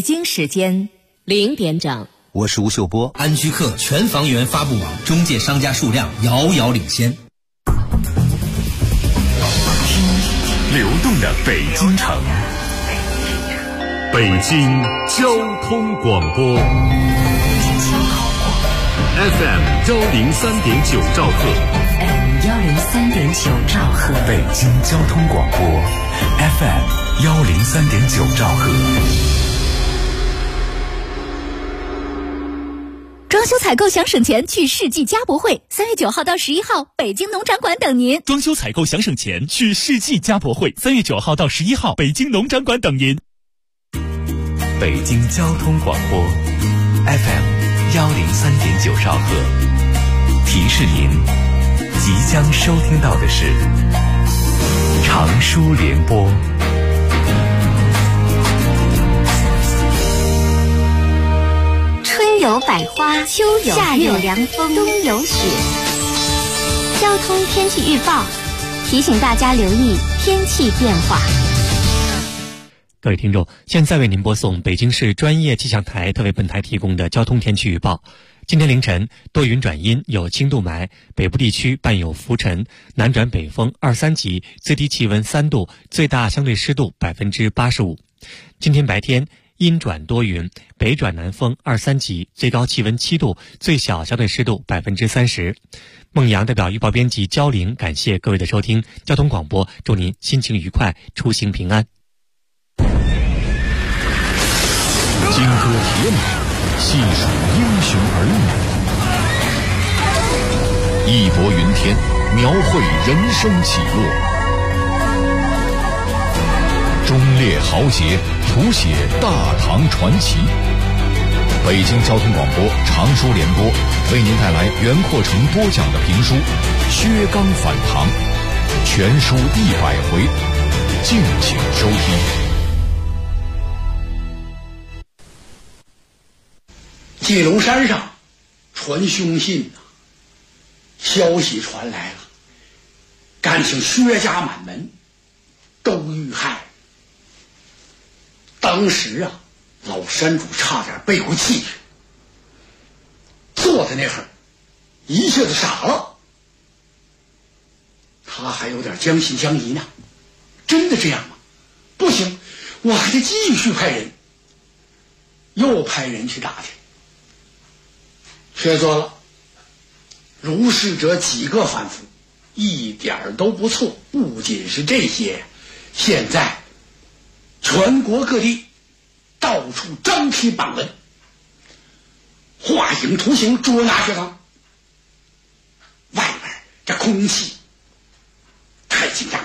北京时间0点整， 我是吴秀波。 安居客全房源发布网中介商家数量遥遥领先。 流动的北京城，北京交通广播 FM103.9 兆赫 103.9兆赫， 北京交通广播 FM103.9 兆赫。 装修采购想省钱，去世纪家博会，3月9号到11号，北京农展馆等您。 装修采购想省钱，去世纪家博会，3月9号到11号，北京农展馆等您。 北京交通广播 FM103.9 兆赫，提示您即将收听到的是长舒联播。 春有百花，秋有夏有凉风，冬有雪。交通天气预报提醒大家留意天气变化。 各位听众，现在为您播送北京市专业气象台特为本台提供的交通天气预报。今天凌晨多云转阴，有轻度霾，北部地区伴有浮尘，南转北风2、3级，最低气温3度，最大相对湿度85%。今天白天阴转多云，北转南风2、3级，最高气温7度，最小相对湿度30%。孟阳代表预报编辑焦玲，感谢各位的收听。交通广播，祝您心情愉快，出行平安。 金戈铁马，细数英雄儿女，义薄云天，描绘人生起落，忠烈豪杰，谱写大唐传奇。北京交通广播长舒联播为您带来袁阔成播讲的评书《薛刚反唐》，全书100回，敬请收听。 鸡笼山上传凶信消息传来了，感情薛家满门都遇害。当时老山主差点背过气去，坐在那会儿一下子傻了。他还有点将信将疑呢，真的这样吗？不行，我还得继续派人。又派人去打听，却说了，如是者几个反复，一点都不错。不仅是这些，现在全国各地到处张贴榜文，画影图形捉拿薛刚。外边这空气太紧张，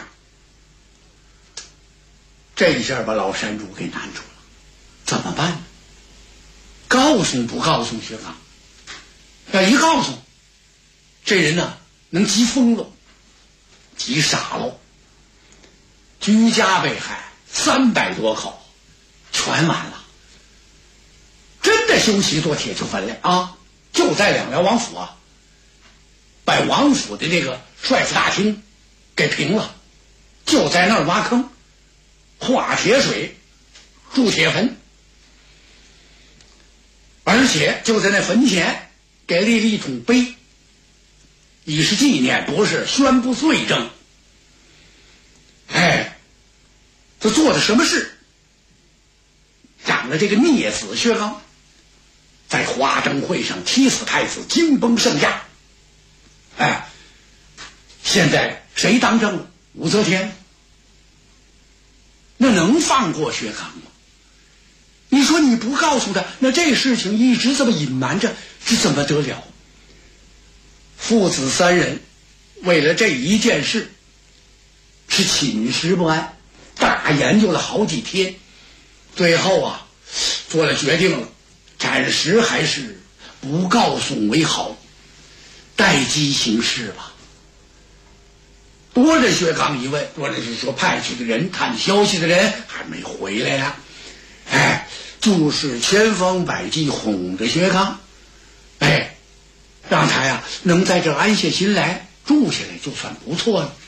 这一下把老山主给难住了。怎么办呢？告诉不告诉薛刚？要一告诉，这人呢能急疯了，急傻了。居家被害300多口，全完了。真的修齐做铁球坟了啊！就在两辽王府把王府的这个帅府大厅给平了，就在那儿挖坑，化铁水，筑铁坟，而且就在那坟前给立了一桶碑，以示纪念，不是宣布罪证。这做的什么事？让了这个孽子薛刚在华灯会上踢死太子，惊崩圣驾。现在谁当政了？武则天。那能放过薛刚吗？你说你不告诉他，那这事情一直这么隐瞒着，这怎么得了？父子3人为了这一件事是寝食不安，大研究了好几天，最后做了决定了，暂时还是不告诉为好，待机行事吧。多着薛刚一问，多着是说派去的人看消息的人还没回来呀。就是千方百计哄着薛刚，让他能在这安下心来，住下来就算不错了。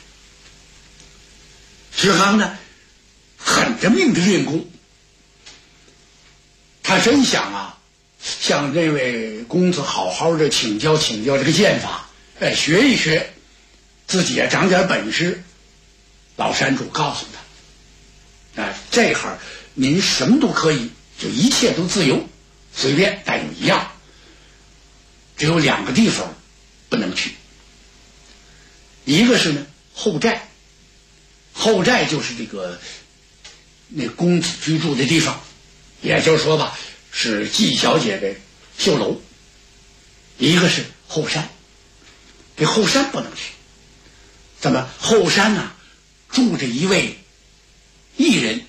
薛刚呢，狠着命的练功， 他真想啊，向这位公子好好的请教这个剑法，学一学，自己也长点本事。老山主告诉他，这会儿您什么都可以，就一切都自由，随便，但有一样，只有2个地方不能去。一个是呢后寨，后寨就是那公子居住的地方，也就是说吧，是季小姐的绣楼。一个是后山，这后山不能去。怎么后山呢？住着一位艺人，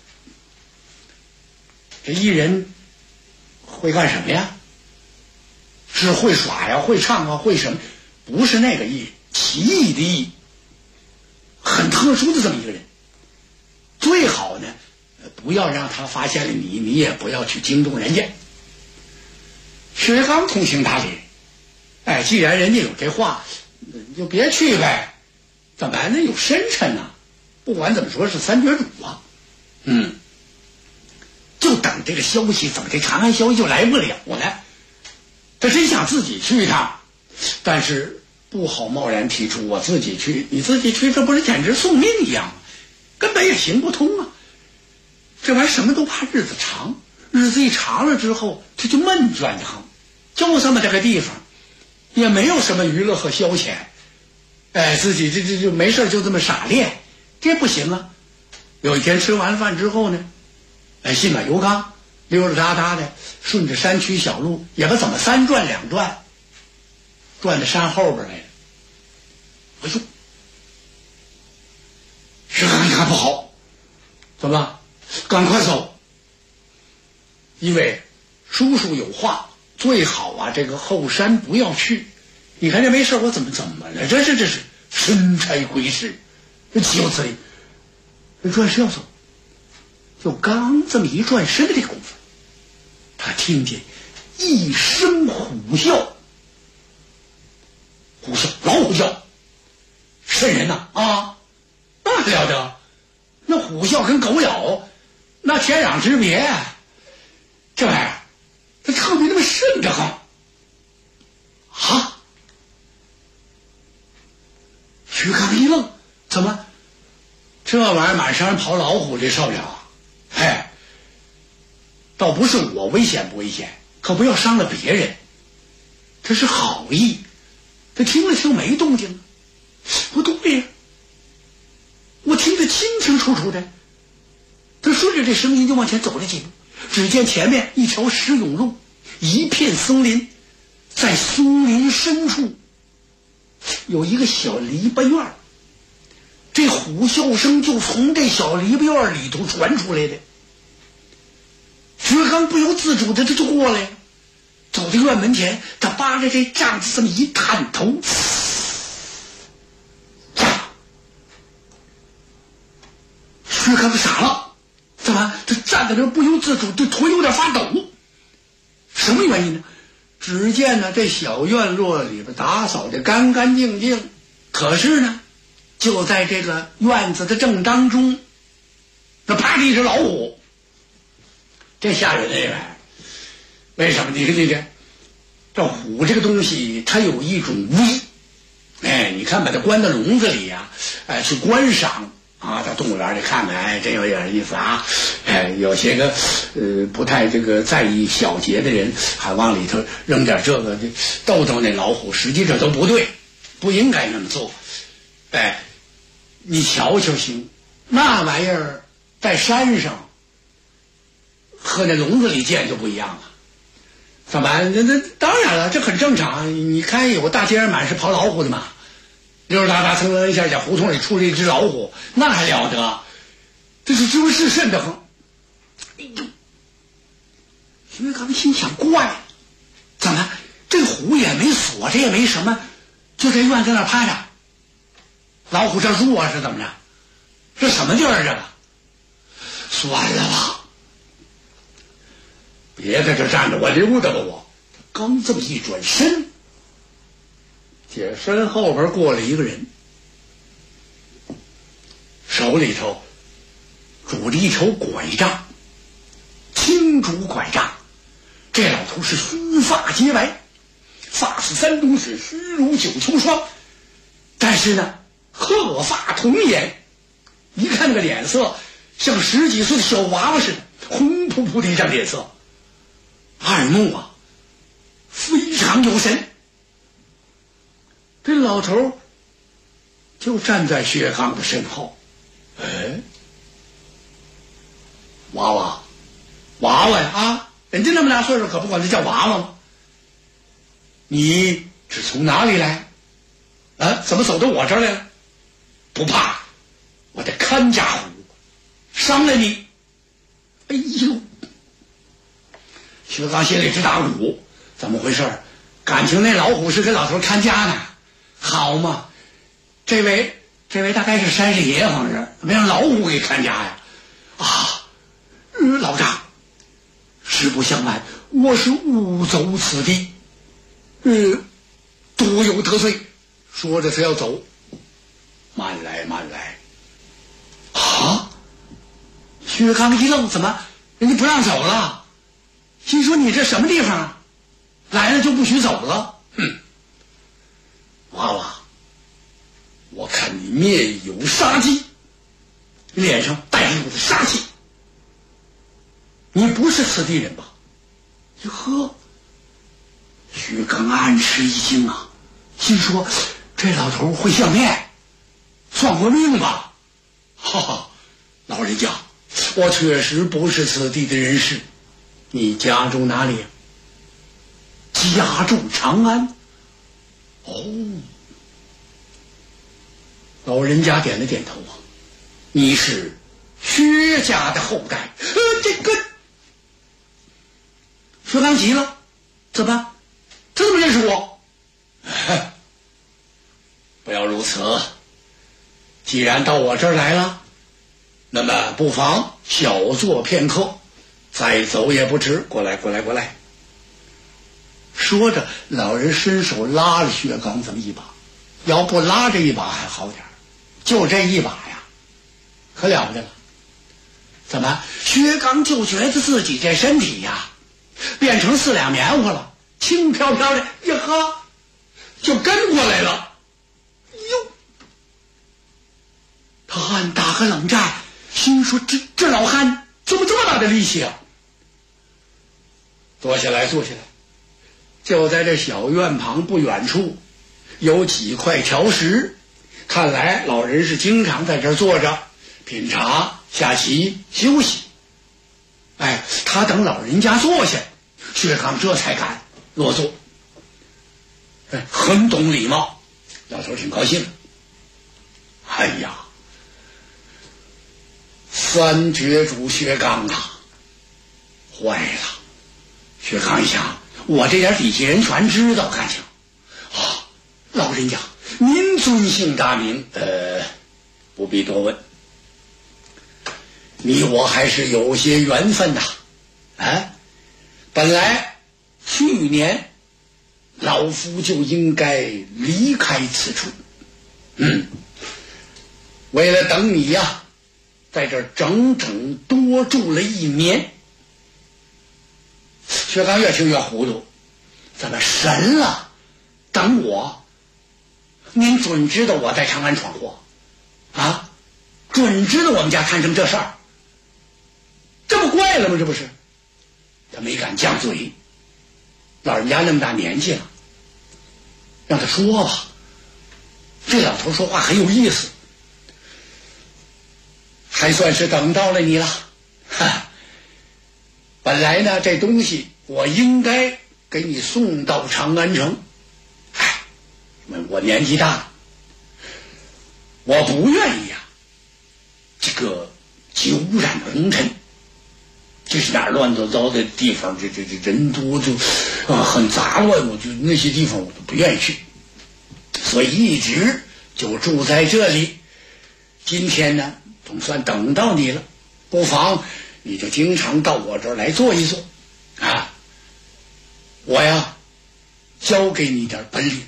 这艺人会干什么呀？是会耍呀，会唱啊，会什么？不是那个艺，奇异的艺，很特殊的这么一个人。最好呢，不要让他发现了你，你也不要去惊动人家。薛刚通情达理，既然人家有这话，你就别去呗。怎么呢？有深沉呐，不管怎么说是3绝主啊。就等这个消息，怎么这长安消息就来不了了？他真想自己去一趟，但是不好贸然提出我自己去。你自己去，这不是简直送命一样吗？根本也行不通啊！这玩意儿什么都怕日子长，日子一长了之后，他就闷倦的很。就这么这个地方，也没有什么娱乐和消遣，自己这没事就这么傻练，这不行啊！有一天吃完饭之后呢，信马由缰，溜溜达达的顺着山区小路，也不怎么3转2转，转到山后边来了。哎呦，薛刚一看不好，怎么了？赶快走！因为叔叔有话，最好啊，这个后山不要去。你看这没事，我怎么了？这是神差归事，岂有此理！转身要走，就刚这么一转身的这功夫，他听见一声虎啸，老虎啸，瘆人呐！那了得，那虎啸跟狗咬，那天壤之别。这玩意儿，它特别那么瘆得慌啊！徐刚一愣，怎么？这玩意儿满山跑老虎，这受不了啊！倒不是我危险不危险，可不要伤了别人。这是好意，他听了听没动静，不对呀，我听得清清楚楚的。他顺着这声音就往前走了几步，只见前面一条石涌路，一片松林，在松林深处有一个小篱笆院，这虎啸声就从这小篱笆院里头传出来的。薛刚不由自主的就过来了，走到院门前，他扒着这帐子这么一探头，薛刚傻了，怎么他站在这不由自主，这腿有点发抖？什么原因呢？只见呢这小院落里边打扫的干干净净，可是呢就在这个院子的正当中，那趴着一只老虎。这吓人了，为什么？你看这虎这个东西，它有一种威，你看把它关到笼子里呀，去观赏啊，到动物园里看看，真有点意思啊。有些个不太在意小节的人，还往里头扔点这个逗逗那老虎，实际这都不对，不应该那么做。你瞧瞧行，那玩意儿在山上和那笼子里见就不一样了。怎么？那当然了，这很正常。你看有大街上满是跑老虎的嘛，溜溜达达蹭蹭一下，在胡同里出了一只老虎，那还了得？这是知是瘆得慌。哎呦！薛刚心想怪，怎么这虎也没锁，这也没什么，就在院子那趴着。老虎这入啊是怎么着？这什么地儿这个？算了吧，别在这站着，我溜达吧我。刚这么一转身，姐身后边过来一个人，手里头拄着一条拐杖，青竹拐杖， 这老头是须发皆白，发似山东水，须如九秋霜，但是呢鹤发童颜，一看那个脸色像10几岁的小娃娃似的，红扑扑的一张脸色，耳目啊非常有神。这老头就站在薛刚的身后。娃娃呀啊，人家那么大岁数可不管这叫娃娃吗？你是从哪里来啊？怎么走到我这儿来了？不怕，我的看家虎伤了你。哎呦，薛刚心里直打鼓，怎么回事？感情那老虎是给老头看家呢？好嘛，这位大概是山神爷，好像是没让老虎给看家呀。老丈，实不相瞒，我是误走此地，多有得罪。说着他要走，慢来。啊！薛刚一愣，怎么人家不让走了？心说你这什么地方啊？来了就不许走了？娃娃，我看你面有杀机，脸上带着的杀气，你不是此地人吧？呵，薛刚暗吃一惊啊，心说这老头会相面，算过命吧？哈哈，老人家，我确实不是此地的人士。你家住哪里？家住长安。老人家点了点头啊，你是薛家的后代。这个薛刚急了，怎么认识我？不要如此，既然到我这儿来了，那么不妨小坐片刻，再走也不迟。过来。说着，老人伸手拉了薛刚这么一把，要不拉这一把还好点，就这一把呀，可了不得了。怎么，薛刚就觉得自己这身体呀变成4两棉花了，轻飘飘的，呀呵，就跟过来了。哟，他暗打个冷战，心说这老汉怎么这么大的力气啊？坐下来。就在这小院旁不远处有几块条石，看来老人是经常在这儿坐着品茶、下棋、休息。他等老人家坐下，薛刚这才敢落座。很懂礼貌，老头挺高兴。哎呀，三绝主薛刚啊，坏了！薛刚一想，我这点底下人全知道感情啊！老人家，您尊姓大名？不必多问，你我还是有些缘分呐。本来去年老夫就应该离开此处，为了等你呀，在这儿整整多住了1年。薛刚越听越糊涂，怎么神了？等我？您准知道我在长安闯祸啊？准知道我们家摊成这事儿，这不怪了吗？这不是？他没敢犟嘴，老人家那么大年纪了，让他说吧。这老头说话很有意思，还算是等到了你了。本来呢，这东西我应该给你送到长安城，我年纪大了，我不愿意这个久染红尘。这是哪儿乱糟糟的地方，这人多就很杂乱，我就那些地方我都不愿意去，所以一直就住在这里。今天呢，总算等到你了，不妨你就经常到我这儿来坐一坐啊！我呀，教给你点本领，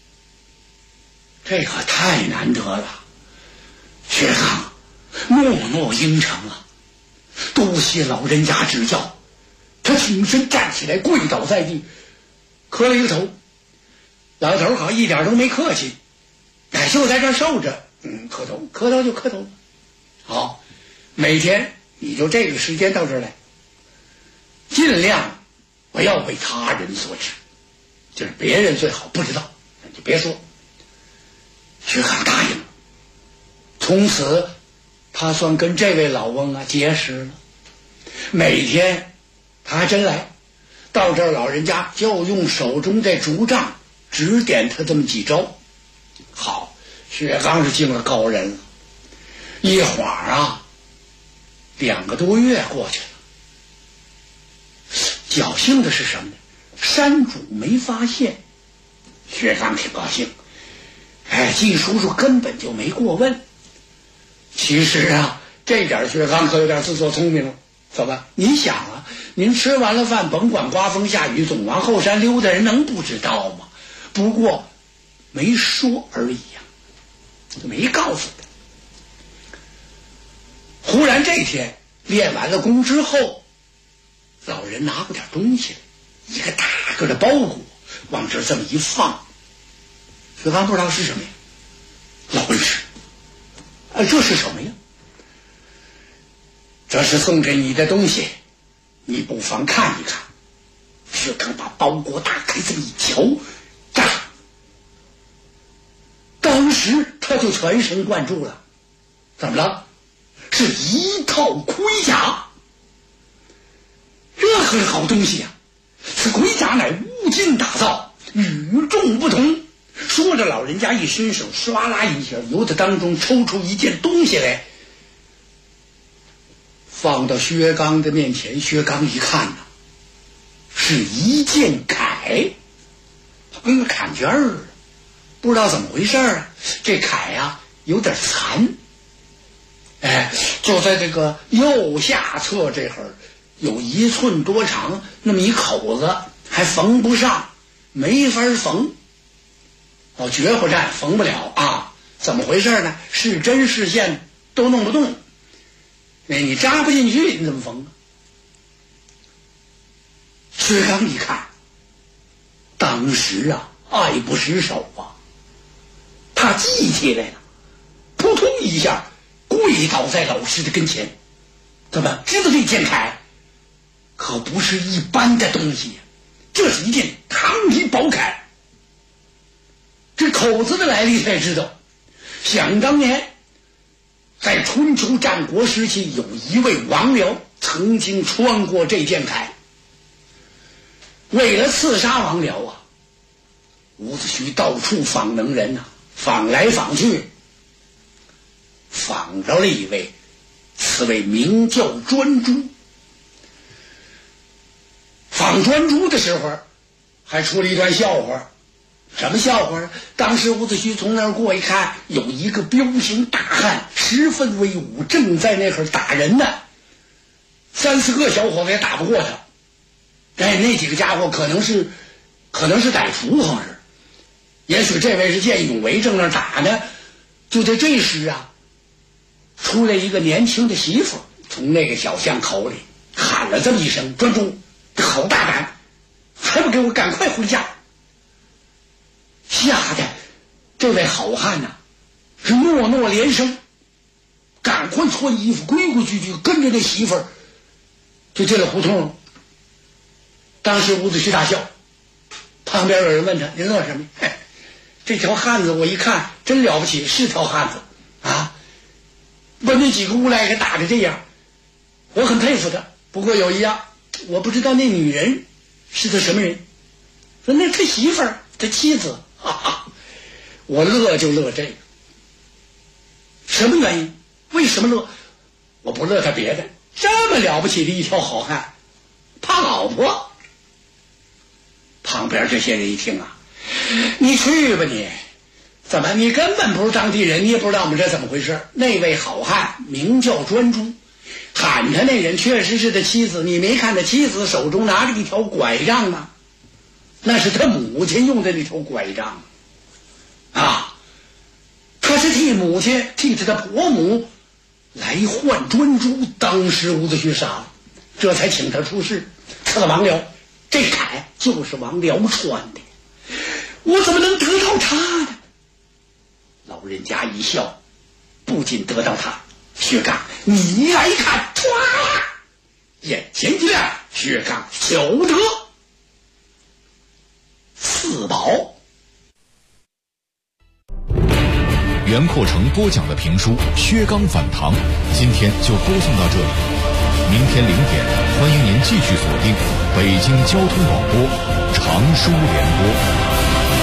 这可太难得了。薛刚默默应承啊，多谢老人家指教， 他挺身站起来，跪倒在地，磕了一个头。老头好一点都没客气，就在这儿受着，磕头就磕头。好，每天你就这个时间到这儿来，尽量不要被他人所知，就是别人最好不知道，就别说。薛刚答应了，从此他算跟这位老翁结识了。每天他还真来到这儿，老人家就用手中这竹杖指点他这么几招。好，薛刚是进了高人了。一会儿2个多月过去了，侥幸的是什么呢？山主没发现。薛刚挺高兴，季叔叔根本就没过问。其实这点薛刚可有点自作聪明了。怎么？你想您吃完了饭，甭管刮风下雨，总往后山溜达，人能不知道吗？不过没说而已没告诉他。忽然这天练完了功之后，老人拿过点东西来，一个大个的包裹往这这么一放。薛刚不知道是什么呀，老人是这是什么呀？这是送给你的东西，你不妨看一看。薛刚把包裹打开，这么一瞧，当时他就全神贯注了。怎么了？是一套盔甲。这可是好东西此盔甲乃物镜打造，与众不同。说着，老人家一伸手，唰啦一下由他当中抽出一件东西来，放到薛刚的面前。薛刚一看是一件铠，跟个坎肩儿，不知道怎么回事这铠有点残，就在这个右下侧这会儿有1寸多长，那么一口子还缝不上，没法缝。绝户战缝不了怎么回事呢？是针是线都弄不动，你扎不进去，你怎么缝薛刚一看，当时爱不释手他记起来了，扑通一下跪倒在老师的跟前。怎么知道这件铠可不是一般的东西这是一件唐皮宝铠。这口子的来历才知道，想当年在春秋战国时期，有一位王僚曾经穿过这件铠。为了刺杀王僚伍子胥到处访能人访来访去，访着了一位，此位名叫专诸。访专诸的时候还出了一段笑话。什么笑话当时伍子胥从那儿过一看，有一个彪形大汉十分威武，正在那会儿打人呢，3、4个小伙子也打不过他。那几个家伙可能是歹徒，好像是，也许这位是见义勇为，正那儿打呢。就在这时出来一个年轻的媳妇，从那个小巷口里喊了这么一声：“专诸，好大胆，还不给我赶快回家！”吓得这位好汉是诺诺连声，赶快穿衣服，规规矩矩跟着那媳妇儿就进了胡同。当时伍子胥大笑，旁边有人问他：“您乐什么？”这条汉子我一看真了不起，是条汉子把那几个无赖给打成这样，我很佩服他。不过有一样，我不知道那女人是他什么人。说那他媳妇儿，他妻子。我乐就乐这个，什么原因？为什么乐？我不乐他别的，这么了不起的一条好汉，怕老婆。旁边这些人一听你去吧你，怎么你根本不是当地人，你也不知道我们这怎么回事？那位好汉名叫专诸，喊他那人确实是他妻子，你没看他妻子手中拿着一条拐杖吗？那是他母亲用的那条拐杖他是替母亲替他的婆母来换专诸。当时伍子胥傻了，这才请他出示。 吃了王辽，这凯就是王辽穿的，我怎么能得到他呢？老人家一笑，不仅得到他，薛刚你来看，唰，眼前一亮，薛刚求得4宝。 袁阔成播讲的评书《薛刚反唐》，今天就播送到这里。明天0点，欢迎您继续锁定北京交通广播常书联播。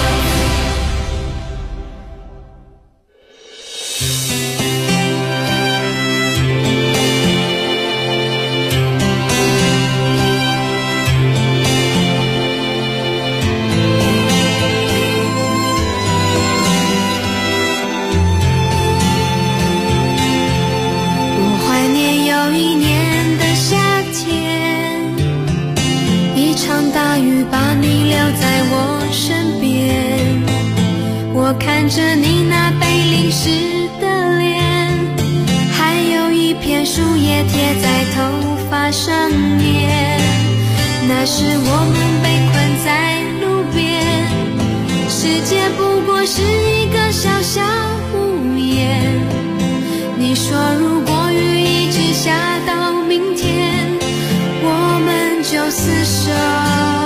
我看着你那被淋湿的脸，还有一片树叶贴在头发上面。那时我们被困在路边，世界不过是一个小小屋檐。你说如果雨一直下到明天，我们就厮守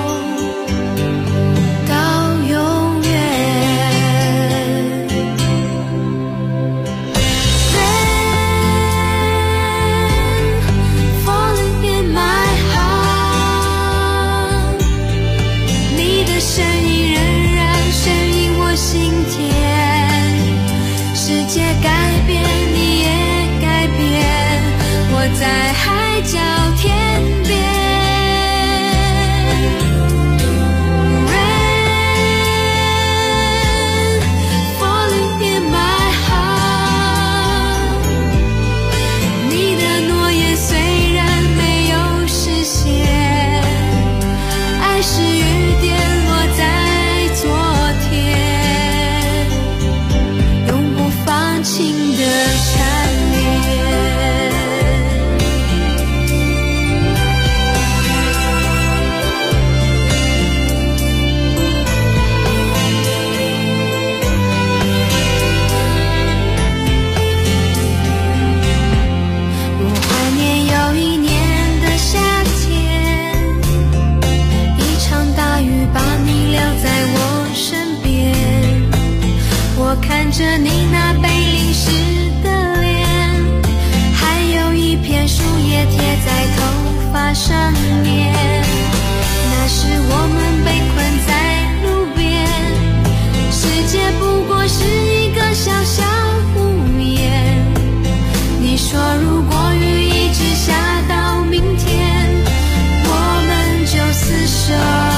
在海角天边。着你那被淋湿的脸，还有一片树叶贴在头发上面。那时我们被困在路边，世界不过是一个小小屋檐。你说如果雨一直下到明天，我们就厮守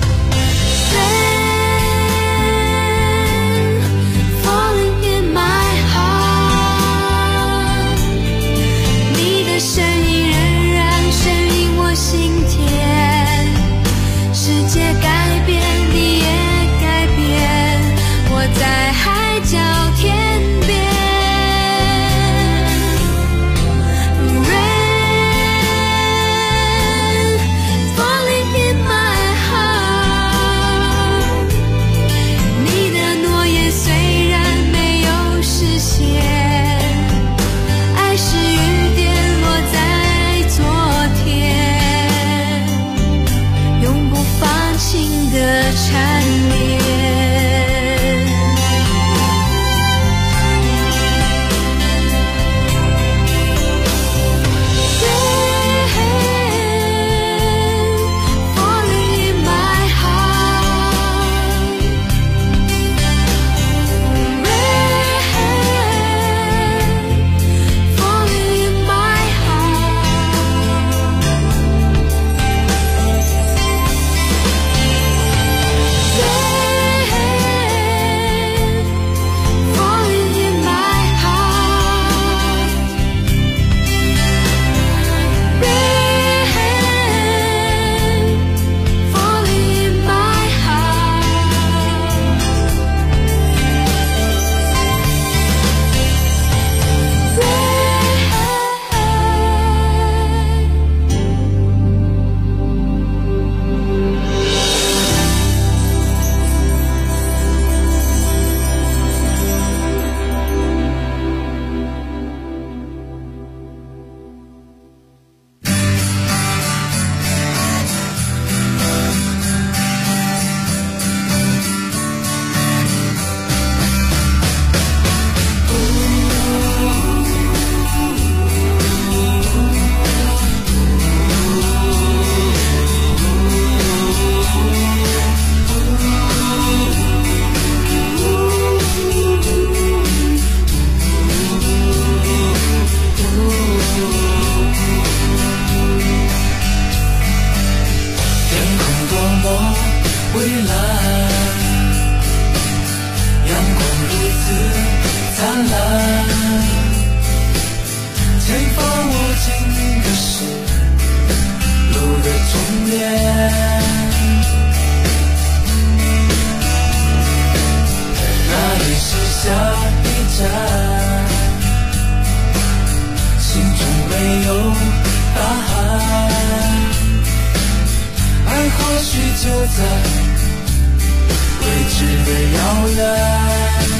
falling in my 许就在未知的遥远，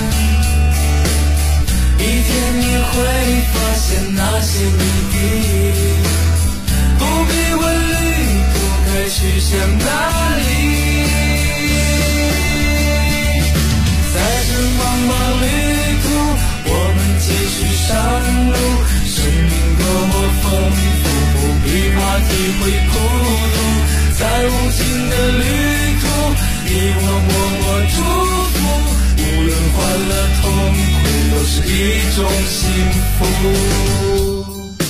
一天你会发现那些谜底，不必问旅途该去向哪里。在这茫茫旅途，我们继续上路，生命多么丰富，不必怕体会孤独。在无尽的旅途，你我默默祝福，无论欢乐痛苦，都是一种幸福。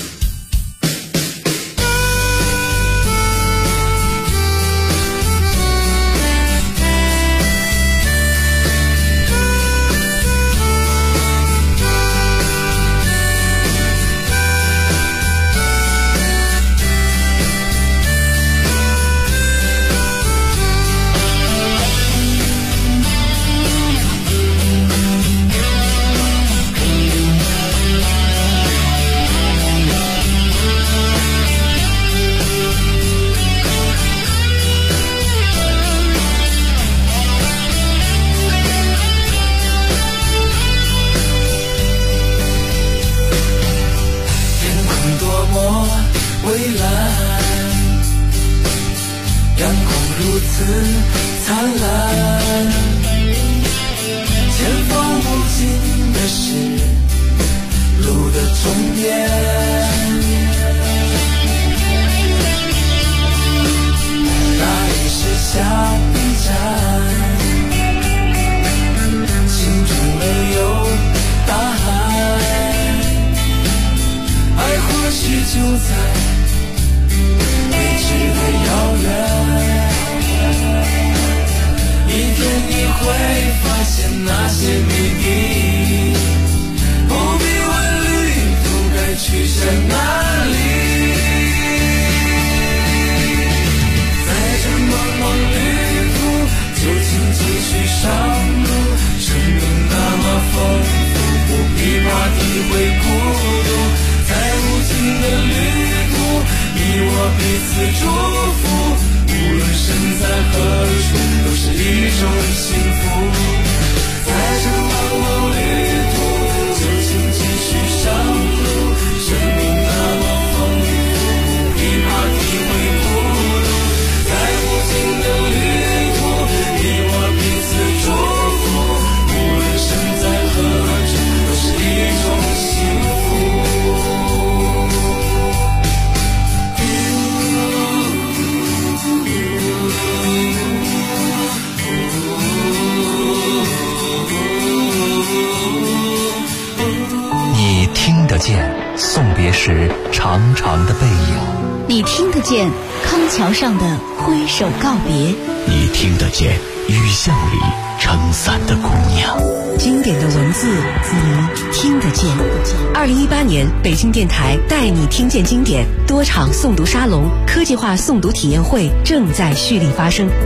送别时长长的背影， 你听得见康桥上的挥手告别， 你听得见雨巷里撑伞的姑娘。 经典的文字你听得见。2018年北京电台带你听见经典多场诵读沙龙、科技化诵读体验会正在蓄力发生。